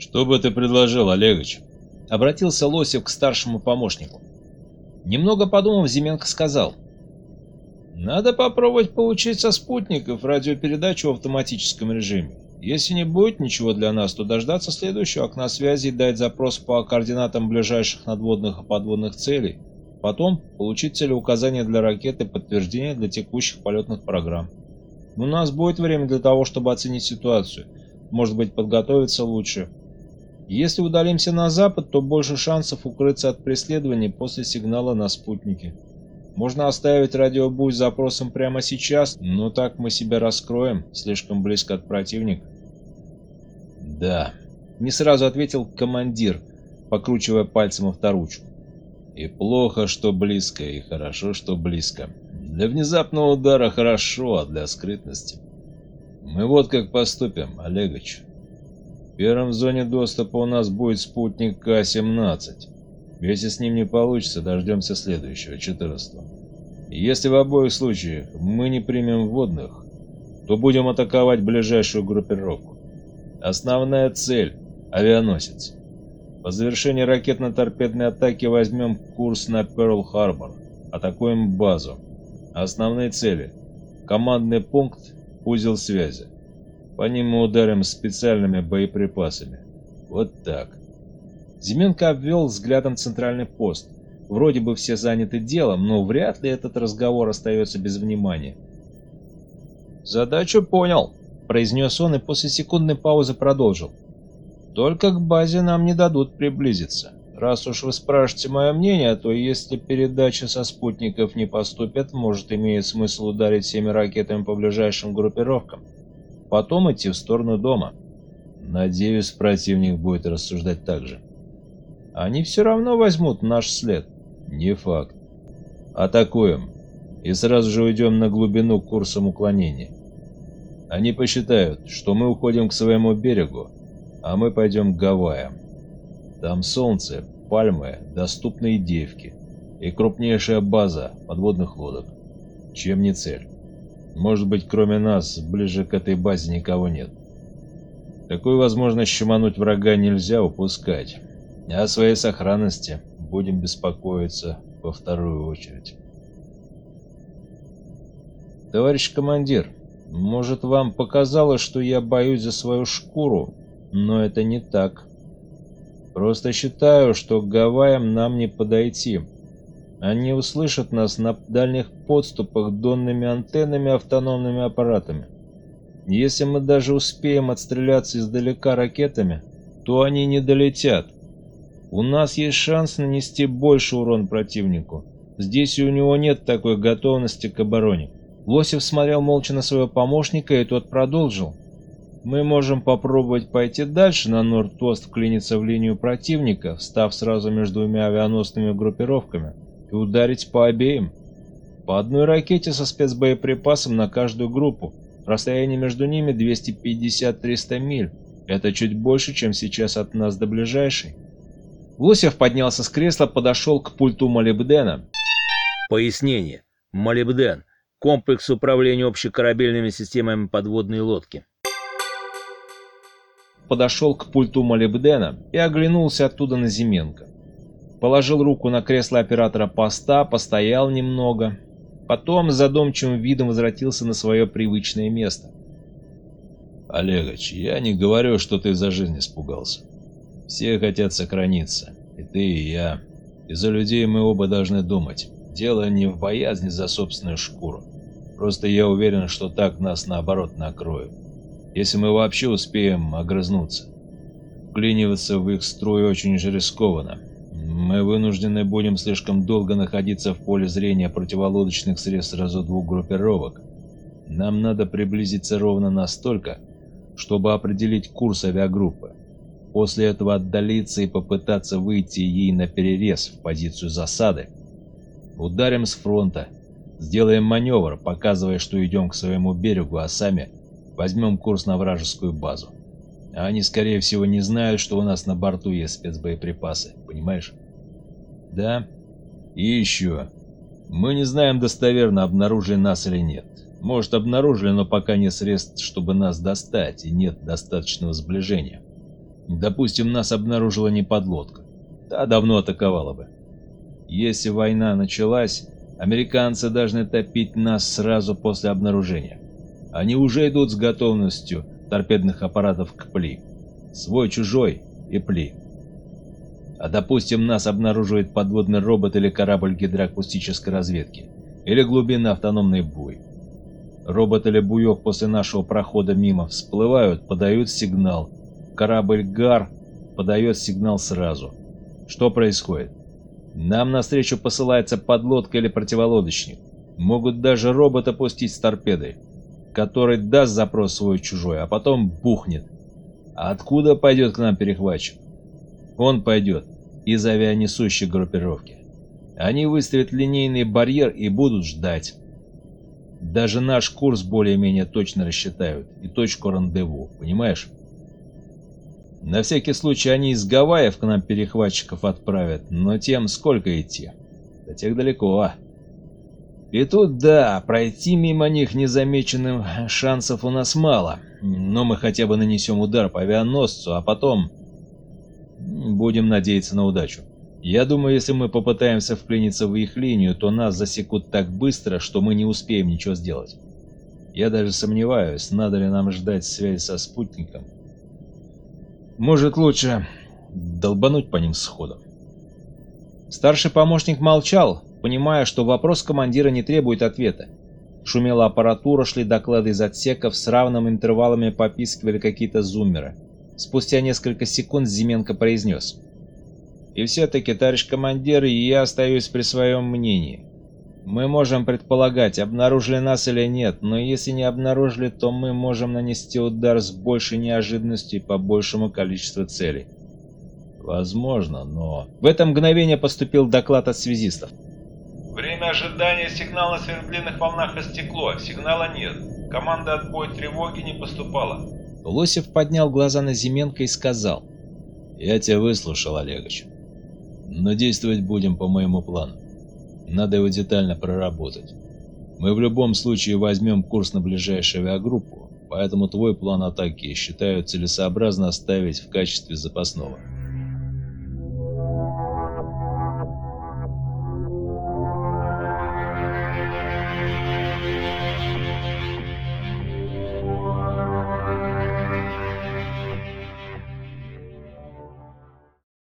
«Что бы ты предложил, Олегович?» — обратился Лосев к старшему помощнику. Немного подумав, Зименко сказал: «Надо попробовать получить со спутников радиопередачу в автоматическом режиме. Если не будет ничего для нас, то дождаться следующего окна связи и дать запрос по координатам ближайших надводных и подводных целей. Потом получить целеуказания для ракет и подтверждение для текущих полетных программ. У нас будет время для того, чтобы оценить ситуацию, может быть, подготовиться лучше. Если удалимся на запад, то больше шансов укрыться от преследования после сигнала на спутнике. Можно оставить радиобуй с запросом прямо сейчас, но так мы себя раскроем, слишком близко от противника». «Да», — не сразу ответил командир, покручивая пальцем авторучку. «И плохо, что близко, и хорошо, что близко. Для внезапного удара хорошо, а для скрытности. Мы вот как поступим, Олегович. Первым в зоне доступа у нас будет спутник К-17. Если с ним не получится, дождемся следующего, 14-го. Если в обоих случаях мы не примем вводных, то будем атаковать ближайшую группировку. Основная цель — авианосец. По завершении ракетно-торпедной атаки возьмем курс на Перл-Харбор, атакуем базу. Основные цели — командный пункт, узел связи. По ним мы ударим специальными боеприпасами. Вот так». Зименко обвел взглядом центральный пост. Вроде бы все заняты делом, но вряд ли этот разговор остается без внимания. «Задачу понял», — произнес он и после секундной паузы продолжил. «Только к базе нам не дадут приблизиться. Раз уж вы спрашиваете мое мнение, то если передачи со спутников не поступят, может, имеет смысл ударить всеми ракетами по ближайшим группировкам. Потом идти в сторону дома. Надеюсь, противник будет рассуждать так же. Они все равно возьмут наш след». «Не факт. Атакуем и сразу же уйдем на глубину курсом уклонения. Они посчитают, что мы уходим к своему берегу, а мы пойдем к Гавайям. Там солнце, пальмы, доступные девки и крупнейшая база подводных лодок. Чем не цель? Может быть, кроме нас, ближе к этой базе никого нет. Такую возможность щемануть врага нельзя упускать. А о своей сохранности будем беспокоиться во вторую очередь». «Товарищ командир, может, вам показалось, что я боюсь за свою шкуру, но это не так. Просто считаю, что к Гавайям нам не подойти. Они услышат нас на дальних подступах донными антеннами и автономными аппаратами. Если мы даже успеем отстреляться издалека ракетами, то они не долетят. У нас есть шанс нанести больше урон противнику. Здесь у него нет такой готовности к обороне». Лосев смотрел молча на своего помощника, и тот продолжил. «Мы можем попробовать пойти дальше на Норд-Ост, вклиниться в линию противника, встав сразу между двумя авианосными группировками, и ударить по обеим. По одной ракете со спецбоеприпасом на каждую группу. Расстояние между ними 250-300 миль. Это чуть больше, чем сейчас от нас до ближайшей». Лосев поднялся с кресла, подошел к пульту молибдена. Пояснение. Молибден. Комплекс управления общекорабельными системами подводной лодки. Подошел к пульту молибдена и оглянулся оттуда на Зименко. Положил руку на кресло оператора поста, постоял немного. Потом с задумчивым видом возвратился на свое привычное место. «Олегович, я не говорю, что ты за жизнь испугался. Все хотят сохраниться, и ты, и я. И за людей мы оба должны думать. Дело не в боязни за собственную шкуру. Просто я уверен, что так нас наоборот накроют. Если мы вообще успеем огрызнуться. Вклиниваться в их строй очень же рискованно. Мы вынуждены будем слишком долго находиться в поле зрения противолодочных средств сразу двух группировок. Нам надо приблизиться ровно настолько, чтобы определить курс авиагруппы. После этого отдалиться и попытаться выйти ей на перерез в позицию засады. Ударим с фронта, сделаем маневр, показывая, что идем к своему берегу, а сами возьмем курс на вражескую базу. А они, скорее всего, не знают, что у нас на борту есть спецбоеприпасы, понимаешь? Да. И еще. Мы не знаем достоверно, обнаружили нас или нет. Может, обнаружили, но пока нет средств, чтобы нас достать, и нет достаточного сближения. Допустим, нас обнаружила не подлодка. Та давно атаковала бы. Если война началась, американцы должны топить нас сразу после обнаружения. Они уже идут с готовностью торпедных аппаратов к пли. Свой-чужой и пли. А допустим, нас обнаруживает подводный робот или корабль гидроакустической разведки, или глубинный автономный буй. Робот или буек после нашего прохода мимо всплывают, подают сигнал. Корабль ГАР подает сигнал сразу. Что происходит? Нам навстречу посылается подлодка или противолодочник. Могут даже робота пустить с торпедой, который даст запрос свой-чужой, а потом бухнет. А откуда пойдет к нам перехватчик? Он пойдет из авианесущей группировки. Они выставят линейный барьер и будут ждать. Даже наш курс более-менее точно рассчитают и точку рандеву, понимаешь? На всякий случай они из Гавайев к нам перехватчиков отправят, но тем сколько идти? До тех далеко. И тут да, пройти мимо них незамеченным шансов у нас мало, но мы хотя бы нанесем удар по авианосцу, а потом будем надеяться на удачу. Я думаю, если мы попытаемся вклиниться в их линию, то нас засекут так быстро, что мы не успеем ничего сделать. Я даже сомневаюсь, надо ли нам ждать связи со спутником. Может, лучше долбануть по ним сходу. Старший помощник молчал, понимая, что вопрос командира не требует ответа. Шумела аппаратура, шли доклады из отсеков, с равными интервалами попискивали какие-то зуммеры. Спустя несколько секунд Зименко произнес: «И все-таки, товарищ командир, я остаюсь при своем мнении. Мы можем предполагать, обнаружили нас или нет, но если не обнаружили, то мы можем нанести удар с большей неожиданностью и по большему количеству целей». Возможно, но... В это мгновение поступил доклад от связистов. Время ожидания сигнала на сверхдлинных волнах истекло, сигнала нет. Команда отбой тревоги не поступала. Лосев поднял глаза на Зименко и сказал: «Я тебя выслушал, Олегович. Но действовать будем по моему плану. Надо его детально проработать. Мы в любом случае возьмем курс на ближайшую авиагруппу, поэтому твой план атаки считаю целесообразно оставить в качестве запасного.